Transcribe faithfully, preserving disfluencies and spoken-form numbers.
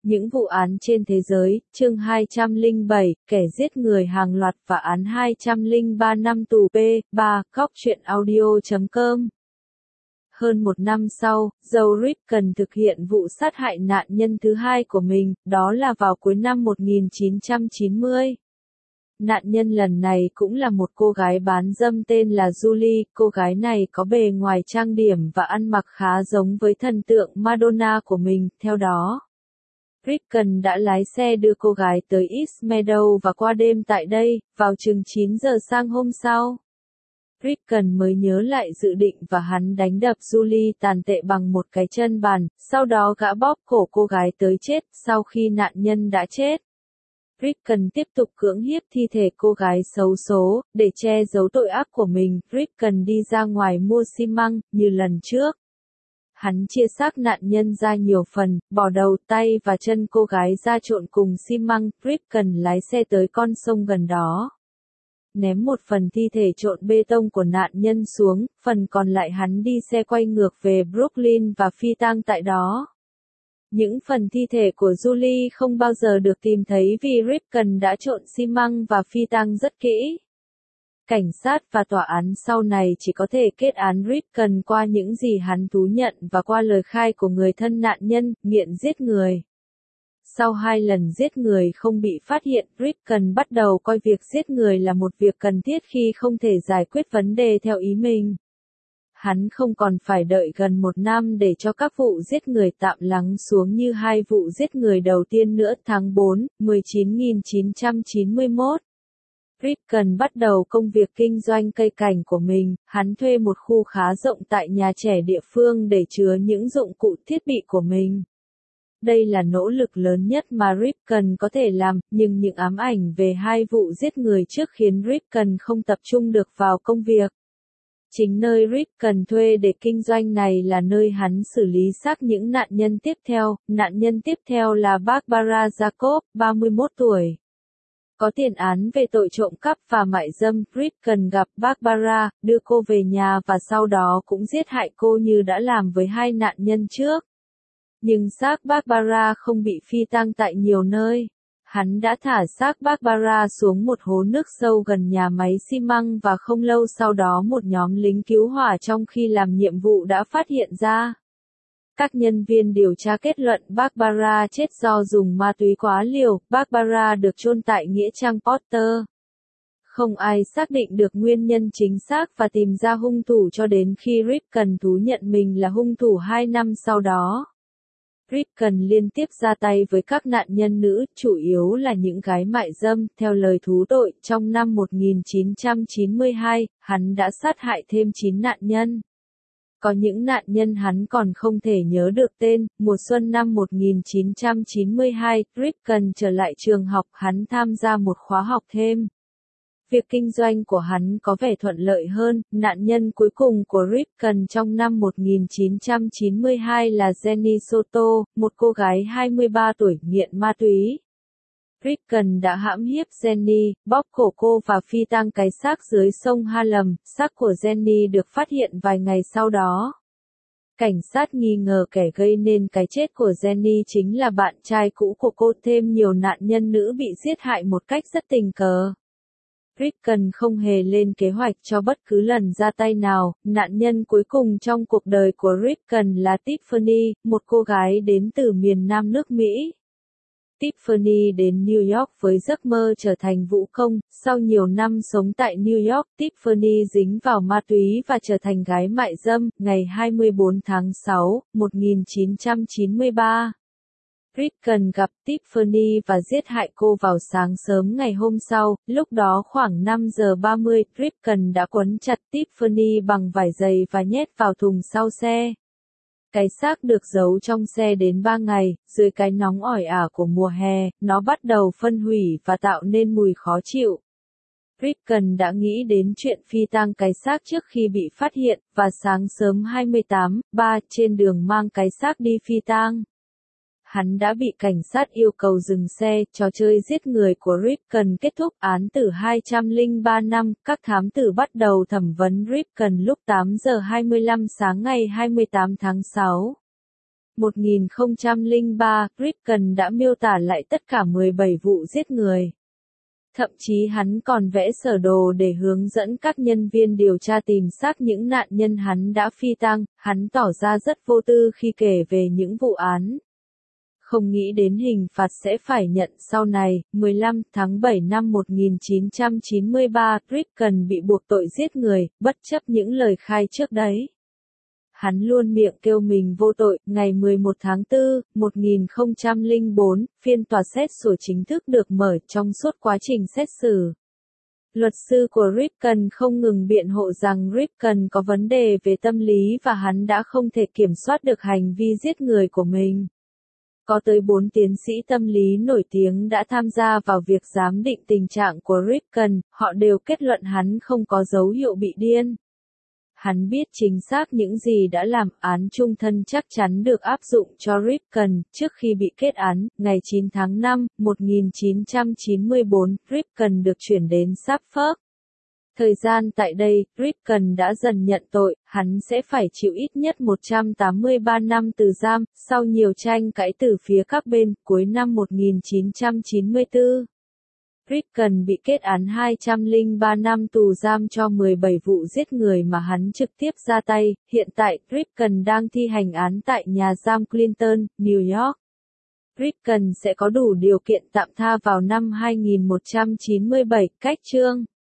Những vụ án trên thế giới, chương hai trăm lẻ bảy, kẻ giết người hàng loạt và án hai trăm lẻ ba năm tù P, ba, góc truyện audio chấm com. Hơn một năm sau, Joe Ripken thực hiện vụ sát hại nạn nhân thứ hai của mình, đó là vào cuối năm một nghìn chín trăm chín mươi. Nạn nhân lần này cũng là một cô gái bán dâm tên là Julie, cô gái này có bề ngoài trang điểm và ăn mặc khá giống với thần tượng Madonna của mình, theo đó. Ripken đã lái xe đưa cô gái tới East Meadow và qua đêm tại đây, vào chừng chín giờ sáng hôm sau. Ripken mới nhớ lại dự định và hắn đánh đập Julie tàn tệ bằng một cái chân bàn, sau đó gã bóp cổ cô gái tới chết sau khi nạn nhân đã chết. Ripken tiếp tục cưỡng hiếp thi thể cô gái xấu số, để che giấu tội ác của mình, Ripken đi ra ngoài mua xi măng, như lần trước. Hắn chia xác nạn nhân ra nhiều phần, bỏ đầu, tay và chân cô gái ra trộn cùng xi măng, Ripken lái xe tới con sông gần đó. Ném một phần thi thể trộn bê tông của nạn nhân xuống, phần còn lại hắn đi xe quay ngược về Brooklyn và phi tang tại đó. Những phần thi thể của Julie không bao giờ được tìm thấy vì Ripken đã trộn xi măng và phi tang rất kỹ. Cảnh sát và tòa án sau này chỉ có thể kết án Ripken qua những gì hắn thú nhận và qua lời khai của người thân nạn nhân, nghiện giết người. Sau hai lần giết người không bị phát hiện, Ripken bắt đầu coi việc giết người là một việc cần thiết khi không thể giải quyết vấn đề theo ý mình. Hắn không còn phải đợi gần một năm để cho các vụ giết người tạm lắng xuống như hai vụ giết người đầu tiên nữa. Tháng bốn, mười chín chín trăm chín mươi mốt. Ripken bắt đầu công việc kinh doanh cây cảnh của mình, hắn thuê một khu khá rộng tại nhà trẻ địa phương để chứa những dụng cụ thiết bị của mình. Đây là nỗ lực lớn nhất mà Ripken có thể làm, nhưng những ám ảnh về hai vụ giết người trước khiến Ripken không tập trung được vào công việc. Chính nơi Ripken thuê để kinh doanh này là nơi hắn xử lý xác những nạn nhân tiếp theo. Nạn nhân tiếp theo là Barbara Jacob, ba mươi mốt tuổi. Có tiền án về tội trộm cắp và mại dâm, Ripken gặp Barbara, đưa cô về nhà và sau đó cũng giết hại cô như đã làm với hai nạn nhân trước. Nhưng xác Barbara không bị phi tang tại nhiều nơi. Hắn đã thả xác Barbara xuống một hố nước sâu gần nhà máy xi măng và không lâu sau đó một nhóm lính cứu hỏa trong khi làm nhiệm vụ đã phát hiện ra. Các nhân viên điều tra kết luận Barbara chết do dùng ma túy quá liều. Barbara được chôn tại nghĩa trang Porter. Không ai xác định được nguyên nhân chính xác và tìm ra hung thủ cho đến khi Ripken thú nhận mình là hung thủ hai năm sau đó. Ripken liên tiếp ra tay với các nạn nhân nữ, chủ yếu là những gái mại dâm, theo lời thú tội. Trong năm một nghìn chín trăm chín mươi hai, hắn đã sát hại thêm chín nạn nhân. Có những nạn nhân hắn còn không thể nhớ được tên. Mùa xuân năm một nghìn chín trăm chín mươi hai, Ripken trở lại trường học, hắn tham gia một khóa học thêm. Việc kinh doanh của hắn có vẻ thuận lợi hơn. Nạn nhân cuối cùng của Ripken trong năm một nghìn chín trăm chín mươi hai là Jenny Soto, một cô gái hai mươi ba tuổi nghiện ma túy. Ripken đã hãm hiếp Jenny, bóp cổ cô và phi tang cái xác dưới sông Harlem. Xác của Jenny được phát hiện vài ngày sau đó. Cảnh sát nghi ngờ kẻ gây nên cái chết của Jenny chính là bạn trai cũ của cô. Thêm nhiều nạn nhân nữ bị giết hại một cách rất tình cờ. Ripken không hề lên kế hoạch cho bất cứ lần ra tay nào. Nạn nhân cuối cùng trong cuộc đời của Ripken là Tiffany, một cô gái đến từ miền Nam nước Mỹ. Tiffany đến New York với giấc mơ trở thành vũ công. Sau nhiều năm sống tại New York, Tiffany dính vào ma túy và trở thành gái mại dâm. Ngày hai mươi tư tháng sáu, một nghìn chín trăm chín mươi ba. Ripken gặp Tiffany và giết hại cô vào sáng sớm ngày hôm sau. Lúc đó khoảng năm giờ ba mươi, Ripken đã quấn chặt Tiffany bằng vải dày và nhét vào thùng sau xe. Cái xác được giấu trong xe đến ba ngày, dưới cái nóng ỏi ả của mùa hè, nó bắt đầu phân hủy và tạo nên mùi khó chịu. Ripken đã nghĩ đến chuyện phi tang cái xác trước khi bị phát hiện, và sáng sớm hai mươi tám tháng ba, trên đường mang cái xác đi phi tang. Hắn đã bị cảnh sát yêu cầu dừng xe. Trò chơi giết người của Ripken kết thúc, án tử hai trăm lẻ ba năm. Các thám tử bắt đầu thẩm vấn Ripken lúc tám giờ hai mươi lăm sáng ngày hai mươi tám tháng sáu. một nghìn không trăm lẻ ba, Ripken đã miêu tả lại tất cả mười bảy vụ giết người. Thậm chí hắn còn vẽ sơ đồ để hướng dẫn các nhân viên điều tra tìm xác những nạn nhân hắn đã phi tang, hắn tỏ ra rất vô tư khi kể về những vụ án. Không nghĩ đến hình phạt sẽ phải nhận sau này. mười lăm tháng bảy năm một nghìn chín trăm chín mươi ba, Ripken bị buộc tội giết người, bất chấp những lời khai trước đấy. Hắn luôn miệng kêu mình vô tội. Ngày mười một tháng tư, một nghìn không trăm lẻ bốn, phiên tòa xét xử chính thức được mở. Trong suốt quá trình xét xử, luật sư của Ripken không ngừng biện hộ rằng Ripken có vấn đề về tâm lý và hắn đã không thể kiểm soát được hành vi giết người của mình. Có tới bốn tiến sĩ tâm lý nổi tiếng đã tham gia vào việc giám định tình trạng của Ripken, họ đều kết luận hắn không có dấu hiệu bị điên. Hắn biết chính xác những gì đã làm án chung thân chắc chắn được áp dụng cho Ripken. Trước khi bị kết án, ngày chín tháng năm, một nghìn chín trăm chín mươi bốn, Ripken được chuyển đến Suffolk. Thời gian tại đây, Ripken đã dần nhận tội, hắn sẽ phải chịu ít nhất một trăm tám mươi ba năm tù giam. Sau nhiều tranh cãi từ phía các bên, cuối năm một nghìn chín trăm chín mươi tư, Ripken bị kết án hai trăm lẻ ba năm tù giam cho mười bảy vụ giết người mà hắn trực tiếp ra tay. Hiện tại, Ripken đang thi hành án tại nhà giam Clinton, New York. Ripken sẽ có đủ điều kiện tạm tha vào năm hai nghìn một trăm chín mươi bảy. Cách chương